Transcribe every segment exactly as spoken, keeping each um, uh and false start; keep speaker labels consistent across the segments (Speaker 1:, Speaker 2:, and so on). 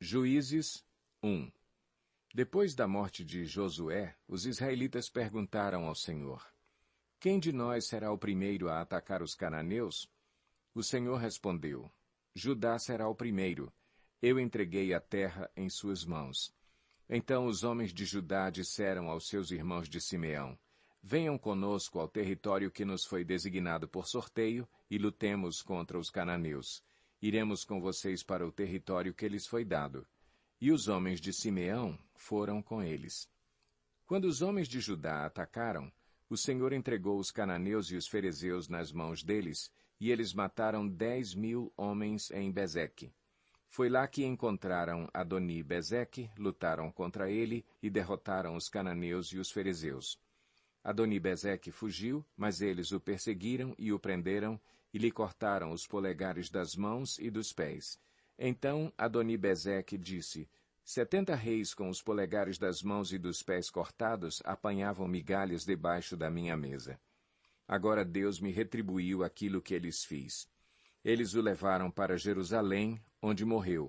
Speaker 1: Juízes um. Depois da morte de Josué, os israelitas perguntaram ao Senhor: Quem de nós será o primeiro a atacar os cananeus? O Senhor respondeu: Judá será o primeiro. Eu entreguei a terra em suas mãos. Então os homens de Judá disseram aos seus irmãos de Simeão: Venham conosco ao território que nos foi designado por sorteio e lutemos contra os cananeus. Iremos com vocês para o território que lhes foi dado. E os homens de Simeão foram com eles. Quando os homens de Judá atacaram, o Senhor entregou os cananeus e os ferezeus nas mãos deles, e eles mataram dez mil homens em Bezeque. Foi lá que encontraram Adoni-Bezeque, lutaram contra ele e derrotaram os cananeus e os ferezeus. Adoni-Bezeque fugiu, mas eles o perseguiram e o prenderam, e lhe cortaram os polegares das mãos e dos pés. Então Adoni-Bezeque disse: Setenta reis com os polegares das mãos e dos pés cortados apanhavam migalhas debaixo da minha mesa. Agora Deus me retribuiu aquilo que lhes fiz. Eles o levaram para Jerusalém, onde morreu.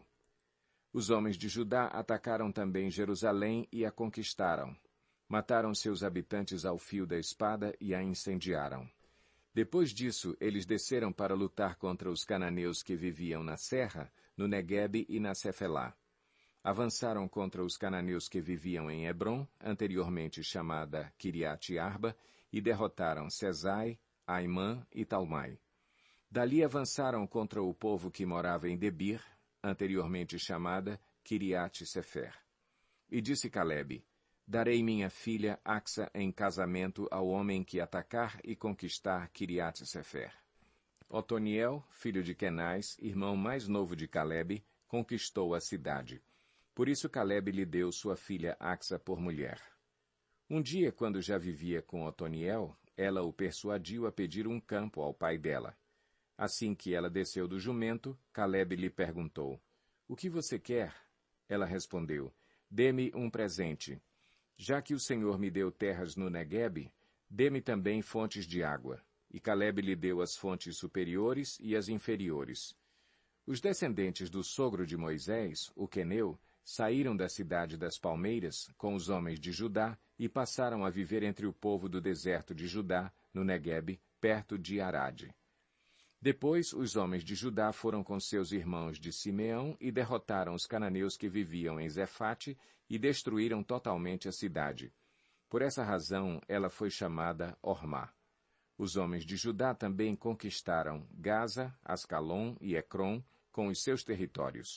Speaker 1: Os homens de Judá atacaram também Jerusalém e a conquistaram. Mataram seus habitantes ao fio da espada e a incendiaram. Depois disso, eles desceram para lutar contra os cananeus que viviam na serra, no Neguebe e na Cefelá. Avançaram contra os cananeus que viviam em Hebrom, anteriormente chamada Quiriate-Arba, e derrotaram Sesai, Aimã e Talmai. Dali avançaram contra o povo que morava em Debir, anteriormente chamada Quiriate-Sefer. E disse Calebe: Darei minha filha Axa em casamento ao homem que atacar e conquistar Quiriate-Sefer. Otoniel, filho de Kenaz, irmão mais novo de Calebe, conquistou a cidade. Por isso Calebe lhe deu sua filha Axa por mulher. Um dia, quando já vivia com Otoniel, ela o persuadiu a pedir um campo ao pai dela. Assim que ela desceu do jumento, Calebe lhe perguntou: O que você quer? Ela respondeu: Dê-me um presente. Já que o Senhor me deu terras no Neguebe, dê-me também fontes de água. E Calebe lhe deu as fontes superiores e as inferiores. Os descendentes do sogro de Moisés, o queneu, saíram da cidade das palmeiras com os homens de Judá e passaram a viver entre o povo do deserto de Judá, no Neguebe, perto de Arade. Depois, os homens de Judá foram com seus irmãos de Simeão e derrotaram os cananeus que viviam em Zefate e destruíram totalmente a cidade. Por essa razão, ela foi chamada Ormá. Os homens de Judá também conquistaram Gaza, Ascalon e Ecrom, com os seus territórios.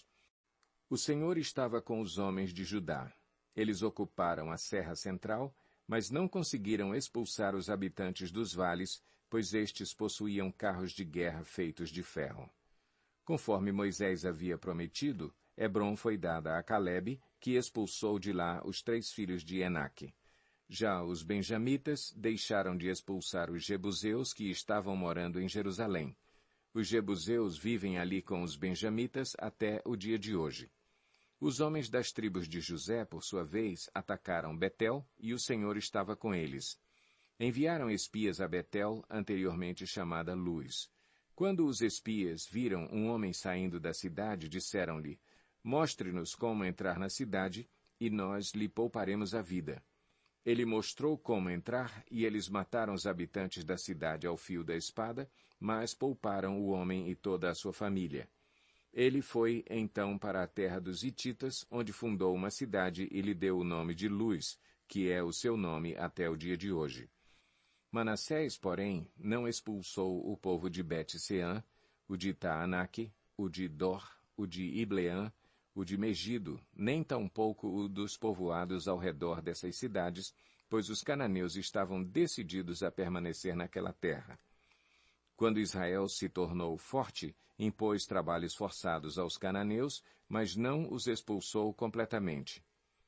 Speaker 1: O Senhor estava com os homens de Judá. Eles ocuparam a Serra Central, mas não conseguiram expulsar os habitantes dos vales, pois estes possuíam carros de guerra feitos de ferro. Conforme Moisés havia prometido, Hebrom foi dada a Calebe, que expulsou de lá os três filhos de Enaque. Já os benjamitas deixaram de expulsar os jebuseus que estavam morando em Jerusalém. Os jebuseus vivem ali com os benjamitas até o dia de hoje. Os homens das tribos de José, por sua vez, atacaram Betel, e o Senhor estava com eles. Enviaram espias a Betel, anteriormente chamada Luz. Quando os espias viram um homem saindo da cidade, disseram-lhe: Mostre-nos como entrar na cidade, e nós lhe pouparemos a vida. Ele mostrou como entrar, e eles mataram os habitantes da cidade ao fio da espada, mas pouparam o homem e toda a sua família. Ele foi, então, para a terra dos Hititas, onde fundou uma cidade e lhe deu o nome de Luz, que é o seu nome até o dia de hoje. Manassés, porém, não expulsou o povo de Bet-Seã, o de Taanaque, o de Dor, o de Ibleã, o de Megido, nem tampouco o dos povoados ao redor dessas cidades, pois os cananeus estavam decididos a permanecer naquela terra. Quando Israel se tornou forte, impôs trabalhos forçados aos cananeus, mas não os expulsou completamente.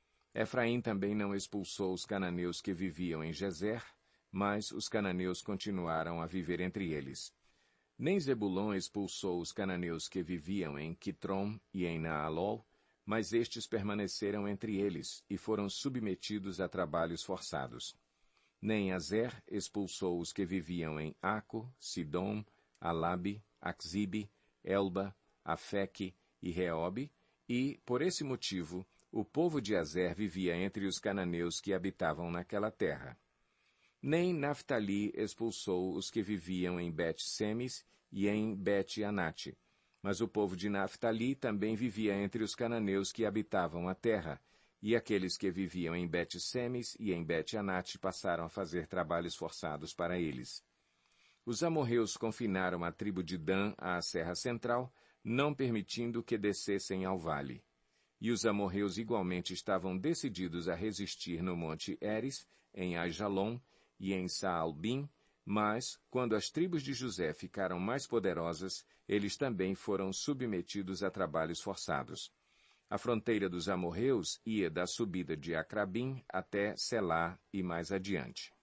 Speaker 1: Efraim também não expulsou os cananeus que viviam em Gezer, mas os cananeus continuaram a viver entre eles. Nem Zebulon expulsou os cananeus que viviam em Quitrom e em Naalol, mas estes permaneceram entre eles e foram submetidos a trabalhos forçados. Nem Azer expulsou os que viviam em Aco, Sidom, Alabe, Axibe, Elba, Afeque e Reobe, E, por esse motivo, o povo de Azer vivia entre os cananeus que habitavam naquela terra. Nem Naftali expulsou os que viviam em Bet-Semes e em Bet-Anate, mas o povo de Naftali também vivia entre os cananeus que habitavam a terra, e aqueles que viviam em Bet-Semes e em Bet-Anate passaram a fazer trabalhos forçados para eles. Os amorreus confinaram a tribo de Dan à serra central, não permitindo que descessem ao vale. E os amorreus igualmente estavam decididos a resistir no monte Eres, em Aijalon e em Saalbim, mas, quando as tribos de José ficaram mais poderosas, eles também foram submetidos a trabalhos forçados. A fronteira dos amorreus ia da subida de Acrabim até Selá e mais adiante.